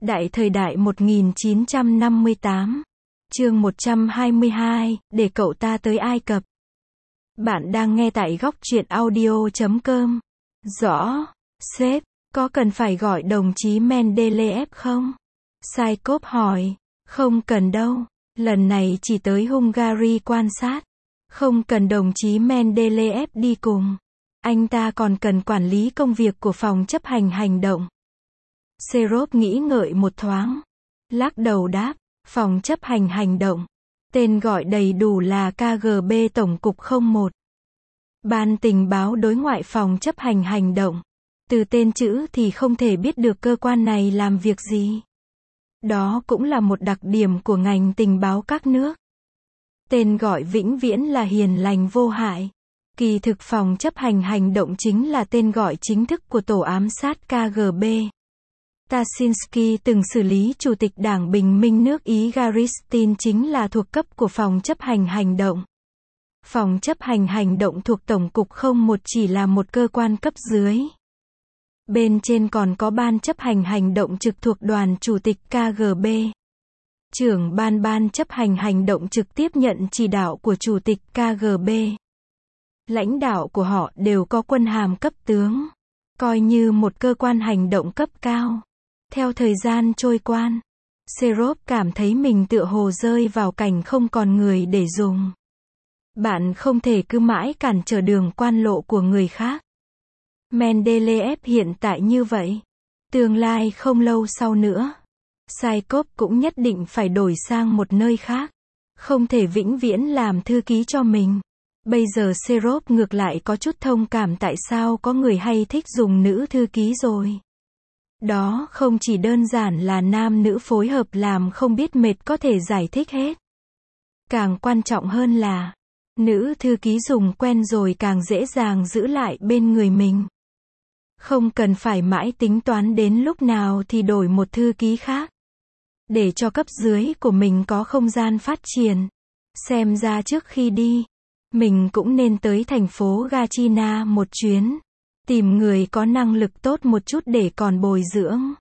Đại thời đại 1958. Chương 122, để cậu ta tới Ai Cập. Bạn đang nghe tại góc truyện audio.com. Rõ, sếp, có cần phải gọi đồng chí Mendeleev không? Saikov hỏi. Không cần đâu, lần này chỉ tới Hungary quan sát. Không cần đồng chí Mendeleev đi cùng. Anh ta còn cần quản lý công việc của phòng chấp hành hành động. Serov nghĩ ngợi một thoáng. Lắc đầu đáp, phòng chấp hành hành động. Tên gọi đầy đủ là KGB Tổng cục 01. Ban tình báo đối ngoại phòng chấp hành hành động. Từ tên chữ thì không thể biết được cơ quan này làm việc gì. Đó cũng là một đặc điểm của ngành tình báo các nước. Tên gọi vĩnh viễn là hiền lành vô hại. Kỳ thực phòng chấp hành hành động chính là tên gọi chính thức của tổ ám sát KGB. Tashinsky từng xử lý Chủ tịch Đảng Bình minh nước Ý Garistin chính là thuộc cấp của phòng chấp hành hành động. Phòng chấp hành hành động thuộc Tổng cục 01 chỉ là một cơ quan cấp dưới. Bên trên còn có ban chấp hành hành động trực thuộc đoàn Chủ tịch KGB. Trưởng ban chấp hành hành động trực tiếp nhận chỉ đạo của Chủ tịch KGB. Lãnh đạo của họ đều có quân hàm cấp tướng. Coi như một cơ quan hành động cấp cao. Theo thời gian trôi qua, Serov cảm thấy mình tựa hồ rơi vào cảnh không còn người để dùng. Bạn không thể cứ mãi cản trở đường quan lộ của người khác. Mendeleev hiện tại như vậy. Tương lai không lâu sau nữa, Saikov cũng nhất định phải đổi sang một nơi khác. Không thể vĩnh viễn làm thư ký cho mình. Bây giờ Serov ngược lại có chút thông cảm tại sao có người hay thích dùng nữ thư ký rồi. Đó không chỉ đơn giản là nam nữ phối hợp làm không biết mệt có thể giải thích hết. Càng quan trọng hơn là, nữ thư ký dùng quen rồi càng dễ dàng giữ lại bên người mình. Không cần phải mãi tính toán đến lúc nào thì đổi một thư ký khác. Để cho cấp dưới của mình có không gian phát triển. Xem ra trước khi đi, mình cũng nên tới thành phố Gachina một chuyến. Tìm người có năng lực tốt một chút để còn bồi dưỡng.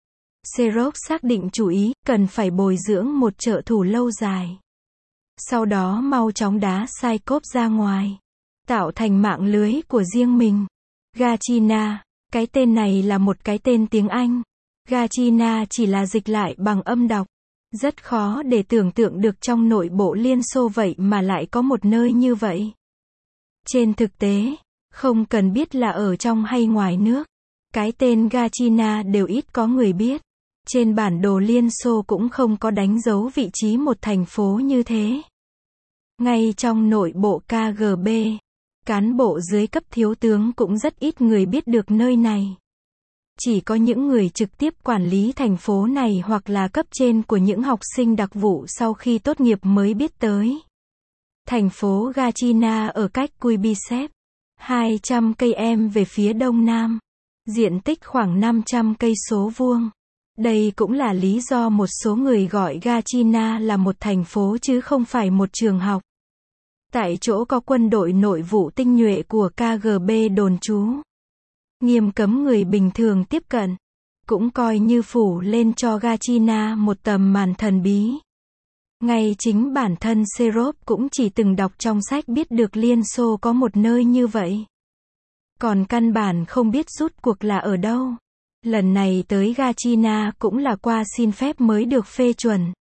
Serov xác định chủ ý, cần phải bồi dưỡng một trợ thủ lâu dài. Sau đó mau chóng đá Saikov ra ngoài. Tạo thành mạng lưới của riêng mình. Gachina, cái tên này là một cái tên tiếng Anh. Gachina chỉ là dịch lại bằng âm đọc. Rất khó để tưởng tượng được trong nội bộ Liên Xô vậy mà lại có một nơi như vậy. Trên thực tế, không cần biết là ở trong hay ngoài nước, cái tên Gachina đều ít có người biết. Trên bản đồ Liên Xô cũng không có đánh dấu vị trí một thành phố như thế. Ngay trong nội bộ KGB, cán bộ dưới cấp thiếu tướng cũng rất ít người biết được nơi này. Chỉ có những người trực tiếp quản lý thành phố này hoặc là cấp trên của những học sinh đặc vụ sau khi tốt nghiệp mới biết tới. Thành phố Gachina ở cách Kuibysev 200 km về phía đông nam, diện tích khoảng 500 cây số vuông. Đây cũng là lý do một số người gọi Gachina là một thành phố chứ không phải một trường học. Tại chỗ có quân đội nội vụ tinh nhuệ của KGB đồn trú. Nghiêm cấm người bình thường tiếp cận. Cũng coi như phủ lên cho Gachina một tầm màn thần bí. Ngay chính bản thân Serov cũng chỉ từng đọc trong sách biết được Liên Xô có một nơi như vậy. Còn căn bản không biết rút cuộc là ở đâu. Lần này tới Gachina cũng là qua xin phép mới được phê chuẩn.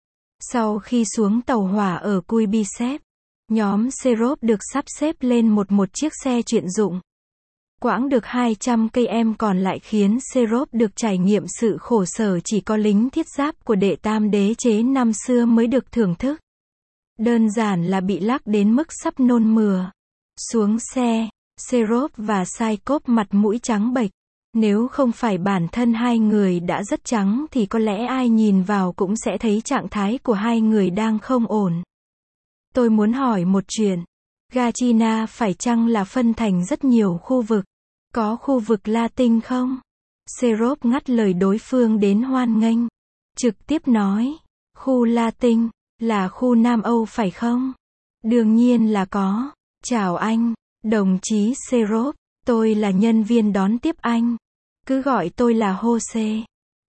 Sau khi xuống tàu hỏa ở Kuibysev, nhóm Serov được sắp xếp lên một chiếc xe chuyên dụng. Quãng được 200 km còn lại khiến Serov được trải nghiệm sự khổ sở chỉ có lính thiết giáp của đệ tam đế chế năm xưa mới được thưởng thức. Đơn giản là bị lắc đến mức sắp nôn mửa. Xuống xe, Serov và Saikov mặt mũi trắng bệch. Nếu không phải bản thân hai người đã rất trắng thì có lẽ ai nhìn vào cũng sẽ thấy trạng thái của hai người đang không ổn. Tôi muốn hỏi một chuyện. Gachina phải chăng là phân thành rất nhiều khu vực? Có khu vực Latin không? Serov ngắt lời đối phương đến hoan nghênh. Trực tiếp nói, khu Latin, là khu Nam Âu phải không? Đương nhiên là có. Chào anh, đồng chí Serov, tôi là nhân viên đón tiếp anh. Cứ gọi tôi là Jose.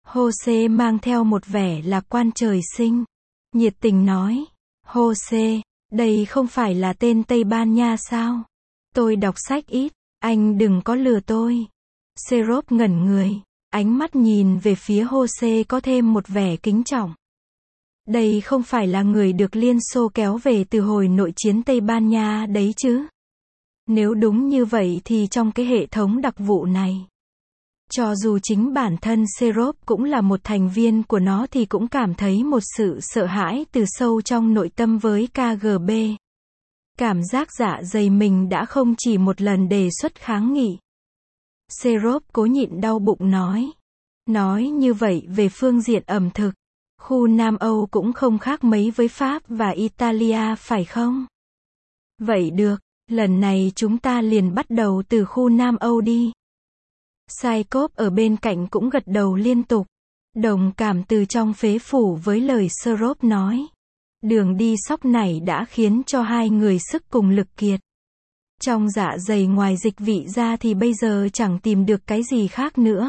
Jose mang theo một vẻ lạc quan trời sinh. Nhiệt tình nói. Jose, đây không phải là tên Tây Ban Nha sao? Tôi đọc sách ít, anh đừng có lừa tôi. Serop ngẩn người, ánh mắt nhìn về phía Jose có thêm một vẻ kính trọng. Đây không phải là người được Liên Xô kéo về từ hồi nội chiến Tây Ban Nha đấy chứ? Nếu đúng như vậy thì trong cái hệ thống đặc vụ này, cho dù chính bản thân Serop cũng là một thành viên của nó thì cũng cảm thấy một sự sợ hãi từ sâu trong nội tâm với KGB. Cảm giác dạ dày mình đã không chỉ một lần đề xuất kháng nghị. Serop cố nhịn đau bụng nói. Nói như vậy về phương diện ẩm thực, khu Nam Âu cũng không khác mấy với Pháp và Italia phải không? Vậy được, lần này chúng ta liền bắt đầu từ khu Nam Âu đi. Saikov ở bên cạnh cũng gật đầu liên tục, đồng cảm từ trong phế phủ với lời Serop nói. Đường đi sóc này đã khiến cho hai người sức cùng lực kiệt. Trong dạ dày ngoài dịch vị ra thì bây giờ chẳng tìm được cái gì khác nữa.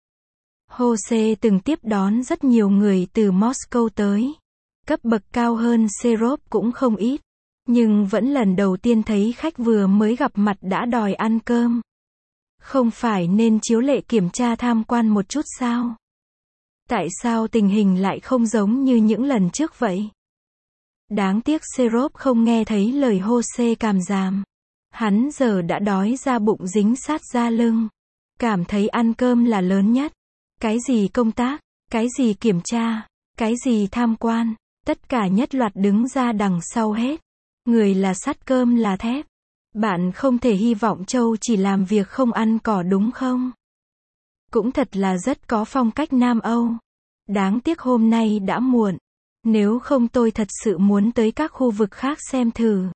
Jose từng tiếp đón rất nhiều người từ Moscow tới. Cấp bậc cao hơn Serop cũng không ít. Nhưng vẫn lần đầu tiên thấy khách vừa mới gặp mặt đã đòi ăn cơm. Không phải nên chiếu lệ kiểm tra tham quan một chút sao? Tại sao tình hình lại không giống như những lần trước vậy? Đáng tiếc Serop không nghe thấy lời Jose càm ràm. Hắn giờ đã đói ra bụng dính sát ra lưng. Cảm thấy ăn cơm là lớn nhất. Cái gì công tác, cái gì kiểm tra, cái gì tham quan, tất cả nhất loạt đứng ra đằng sau hết. Người là sắt cơm là thép. Bạn không thể hy vọng Châu chỉ làm việc không ăn cỏ đúng không? Cũng thật là rất có phong cách Nam Âu. Đáng tiếc hôm nay đã muộn. Nếu không tôi thật sự muốn tới các khu vực khác xem thử.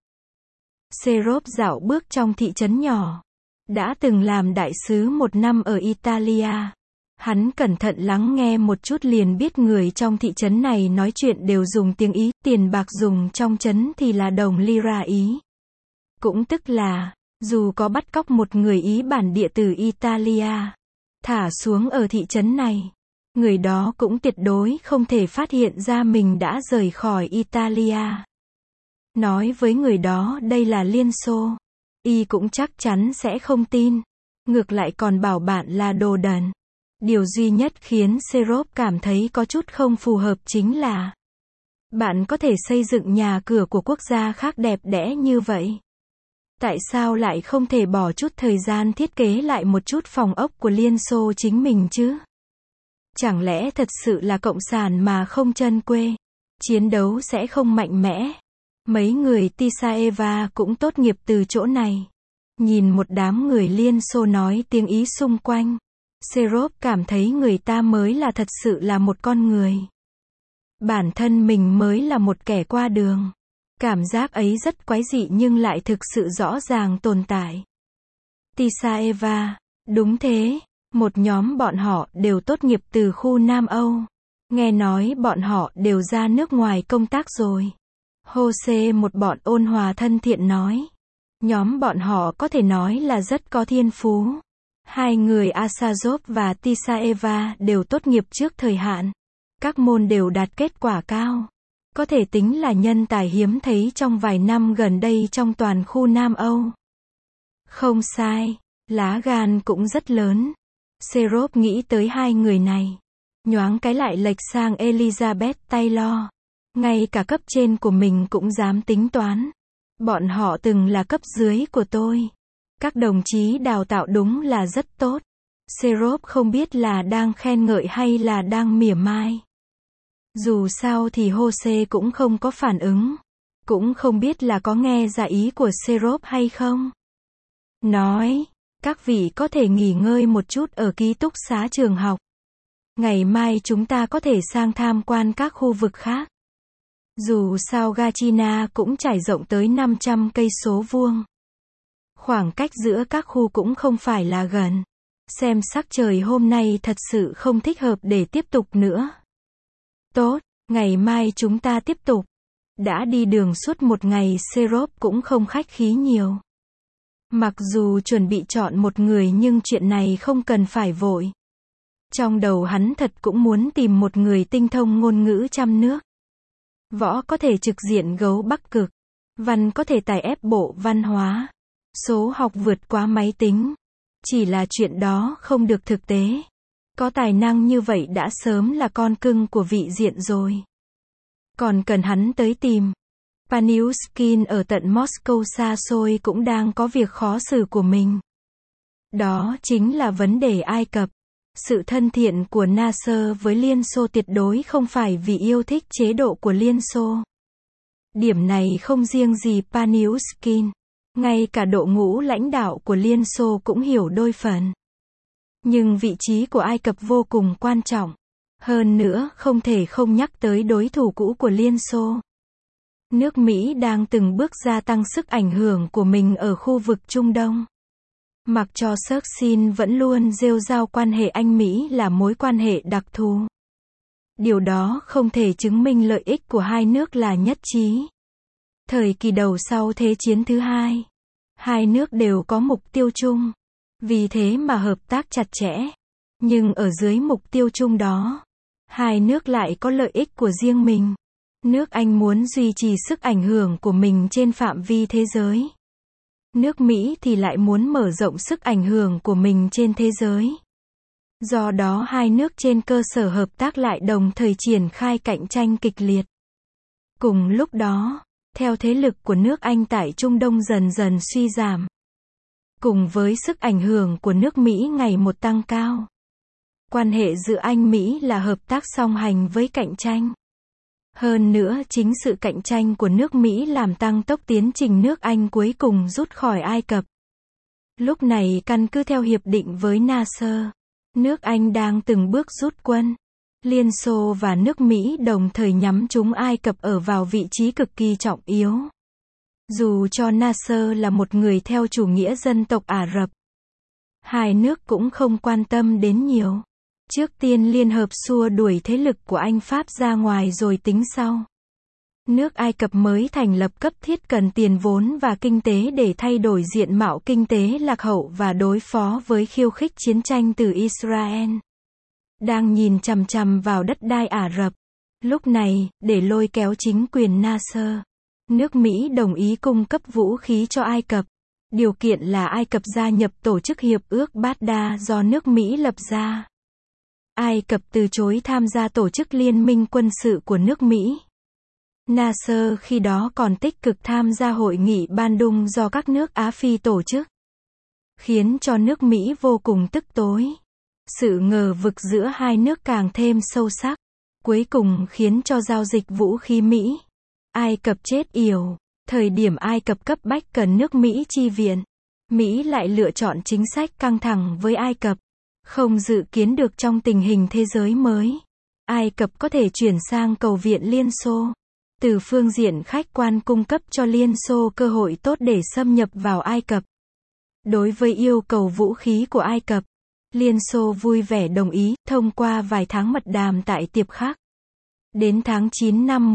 Serop dạo bước trong thị trấn nhỏ. Đã từng làm đại sứ 1 năm ở Italia. Hắn cẩn thận lắng nghe một chút liền biết người trong thị trấn này nói chuyện đều dùng tiếng Ý, tiền bạc dùng trong trấn thì là đồng lira Ý. Cũng tức là, dù có bắt cóc một người Ý bản địa từ Italia, thả xuống ở thị trấn này, người đó cũng tuyệt đối không thể phát hiện ra mình đã rời khỏi Italia. Nói với người đó đây là Liên Xô, y cũng chắc chắn sẽ không tin, ngược lại còn bảo bạn là đồ đần. Điều duy nhất khiến Serop cảm thấy có chút không phù hợp chính là bạn có thể xây dựng nhà cửa của quốc gia khác đẹp đẽ như vậy. Tại sao lại không thể bỏ chút thời gian thiết kế lại một chút phòng ốc của Liên Xô chính mình chứ? Chẳng lẽ thật sự là cộng sản mà không chân quê? Chiến đấu sẽ không mạnh mẽ. Mấy người Tisaeva cũng tốt nghiệp từ chỗ này. Nhìn một đám người Liên Xô nói tiếng Ý xung quanh. Serop cảm thấy người ta mới là thật sự là một con người. Bản thân mình mới là một kẻ qua đường. Cảm giác ấy rất quái dị nhưng lại thực sự rõ ràng tồn tại. Tisaeva, đúng thế, một nhóm bọn họ đều tốt nghiệp từ khu Nam Âu. Nghe nói bọn họ đều ra nước ngoài công tác rồi. Jose một bọn ôn hòa thân thiện nói. Nhóm bọn họ có thể nói là rất có thiên phú. Hai người Asazov và Tisaeva đều tốt nghiệp trước thời hạn. Các môn đều đạt kết quả cao. Có thể tính là nhân tài hiếm thấy trong vài năm gần đây trong toàn khu Nam Âu. Không sai, lá gan cũng rất lớn. Serop nghĩ tới hai người này. Nhoáng cái lại lệch sang Elizabeth Taylor. Ngay cả cấp trên của mình cũng dám tính toán. Bọn họ từng là cấp dưới của tôi. Các đồng chí đào tạo đúng là rất tốt. Serop không biết là đang khen ngợi hay là đang mỉa mai. Dù sao thì Jose cũng không có phản ứng. Cũng không biết là có nghe ra ý của Serop hay không. Nói, các vị có thể nghỉ ngơi một chút ở ký túc xá trường học. Ngày mai chúng ta có thể sang tham quan các khu vực khác. Dù sao Gachina cũng trải rộng tới 500 cây số vuông. Khoảng cách giữa các khu cũng không phải là gần. Xem sắc trời hôm nay thật sự không thích hợp để tiếp tục nữa. Tốt, ngày mai chúng ta tiếp tục. Đã đi đường suốt một ngày Serop cũng không khách khí nhiều. Mặc dù chuẩn bị chọn một người nhưng chuyện này không cần phải vội. Trong đầu hắn thật cũng muốn tìm một người tinh thông ngôn ngữ trăm nước. Võ có thể trực diện gấu Bắc Cực. Văn có thể tài ép bộ văn hóa. Số học vượt quá máy tính. Chỉ là chuyện đó không được thực tế. Có tài năng như vậy đã sớm là con cưng của vị diện rồi. Còn cần hắn tới tìm. Paniushkin ở tận Moscow xa xôi cũng đang có việc khó xử của mình. Đó chính là vấn đề Ai Cập. Sự thân thiện của Nasser với Liên Xô tuyệt đối không phải vì yêu thích chế độ của Liên Xô. Điểm này không riêng gì Paniushkin. Ngay cả đội ngũ lãnh đạo của Liên Xô cũng hiểu đôi phần. Nhưng vị trí của Ai Cập vô cùng quan trọng. Hơn nữa, không thể không nhắc tới đối thủ cũ của Liên Xô. Nước Mỹ đang từng bước gia tăng sức ảnh hưởng của mình ở khu vực Trung Đông. Mặc cho Churchill vẫn luôn rêu rao quan hệ Anh-Mỹ là mối quan hệ đặc thù. Điều đó không thể chứng minh lợi ích của hai nước là nhất trí. Thời kỳ đầu sau Thế chiến thứ hai, hai nước đều có mục tiêu chung. Vì thế mà hợp tác chặt chẽ. Nhưng ở dưới mục tiêu chung đó, hai nước lại có lợi ích của riêng mình. Nước Anh muốn duy trì sức ảnh hưởng của mình trên phạm vi thế giới. Nước Mỹ thì lại muốn mở rộng sức ảnh hưởng của mình trên thế giới. Do đó hai nước trên cơ sở hợp tác lại đồng thời triển khai cạnh tranh kịch liệt. Cùng lúc đó, theo thế lực của nước Anh tại Trung Đông dần dần suy giảm. Cùng với sức ảnh hưởng của nước Mỹ ngày một tăng cao. Quan hệ giữa Anh-Mỹ là hợp tác song hành với cạnh tranh. Hơn nữa chính sự cạnh tranh của nước Mỹ làm tăng tốc tiến trình nước Anh cuối cùng rút khỏi Ai Cập. Lúc này căn cứ theo hiệp định với Nasser, nước Anh đang từng bước rút quân. Liên Xô và nước Mỹ đồng thời nhắm trúng Ai Cập ở vào vị trí cực kỳ trọng yếu. Dù cho Nasser là một người theo chủ nghĩa dân tộc Ả Rập, hai nước cũng không quan tâm đến nhiều. Trước tiên liên hợp xua đuổi thế lực của Anh Pháp ra ngoài rồi tính sau. Nước Ai Cập mới thành lập cấp thiết cần tiền vốn và kinh tế để thay đổi diện mạo kinh tế lạc hậu và đối phó với khiêu khích chiến tranh từ Israel. Đang nhìn chằm chằm vào đất đai Ả Rập. Lúc này, để lôi kéo chính quyền Nasser, nước Mỹ đồng ý cung cấp vũ khí cho Ai Cập. Điều kiện là Ai Cập gia nhập tổ chức hiệp ước Baghdad do nước Mỹ lập ra. Ai Cập từ chối tham gia tổ chức liên minh quân sự của nước Mỹ. Nasser khi đó còn tích cực tham gia hội nghị Bandung do các nước Á Phi tổ chức. Khiến cho nước Mỹ vô cùng tức tối. Sự ngờ vực giữa hai nước càng thêm sâu sắc. Cuối cùng khiến cho giao dịch vũ khí Mỹ. Ai Cập chết yểu. Thời điểm Ai Cập cấp bách cần nước Mỹ chi viện. Mỹ lại lựa chọn chính sách căng thẳng với Ai Cập. Không dự kiến được trong tình hình thế giới mới. Ai Cập có thể chuyển sang cầu viện Liên Xô. Từ phương diện khách quan cung cấp cho Liên Xô cơ hội tốt để xâm nhập vào Ai Cập. Đối với yêu cầu vũ khí của Ai Cập, Liên Xô vui vẻ đồng ý, thông qua vài tháng mật đàm tại Tiệp Khắc. Đến tháng 9 năm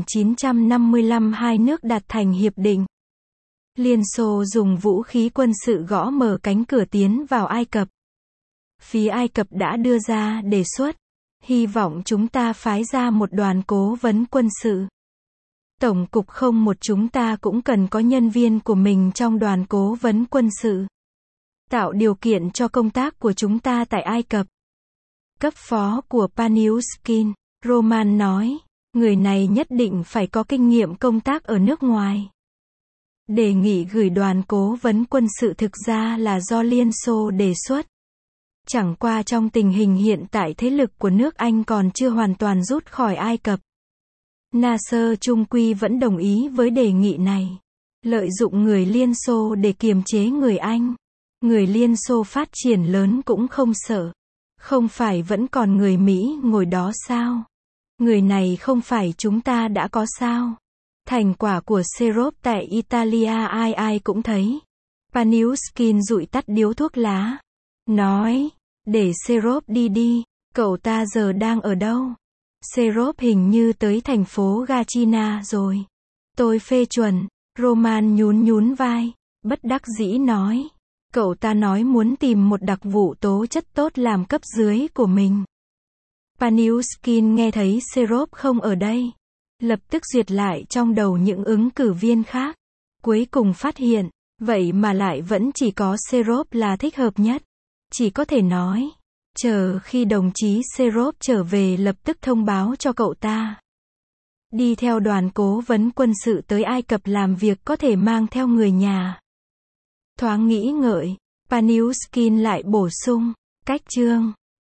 1955 hai nước đạt thành hiệp định. Liên Xô dùng vũ khí quân sự gõ mở cánh cửa tiến vào Ai Cập. Phía Ai Cập đã đưa ra đề xuất, hy vọng chúng ta phái ra một đoàn cố vấn quân sự. Tổng cục 01 chúng ta cũng cần có nhân viên của mình trong đoàn cố vấn quân sự. Tạo điều kiện cho công tác của chúng ta tại Ai Cập. Cấp phó của Paniushkin, Roman nói, người này nhất định phải có kinh nghiệm công tác ở nước ngoài. Đề nghị gửi đoàn cố vấn quân sự thực ra là do Liên Xô đề xuất. Chẳng qua trong tình hình hiện tại thế lực của nước Anh còn chưa hoàn toàn rút khỏi Ai Cập. Nasser chung quy vẫn đồng ý với đề nghị này. Lợi dụng người Liên Xô để kiềm chế người Anh. Người Liên Xô phát triển lớn cũng không sợ. Không phải vẫn còn người Mỹ ngồi đó sao? Người này không phải chúng ta đã có sao? Thành quả của Serop tại Italia ai ai cũng thấy. Paniushkin dụi tắt điếu thuốc lá. Nói, để Serop đi đi, cậu ta giờ đang ở đâu? Serop hình như tới thành phố Gachina rồi. Tôi phê chuẩn, Roman nhún nhún vai, bất đắc dĩ nói. Cậu ta nói muốn tìm một đặc vụ tố chất tốt làm cấp dưới của mình. Panushkin nghe thấy Serov không ở đây. Lập tức duyệt lại trong đầu những ứng cử viên khác. Cuối cùng phát hiện, vậy mà lại vẫn chỉ có Serov là thích hợp nhất. Chỉ có thể nói, chờ khi đồng chí Serov trở về lập tức thông báo cho cậu ta. Đi theo đoàn cố vấn quân sự tới Ai Cập làm việc có thể mang theo người nhà. Thoáng nghĩ ngợi, Panushkin lại bổ sung, cách chương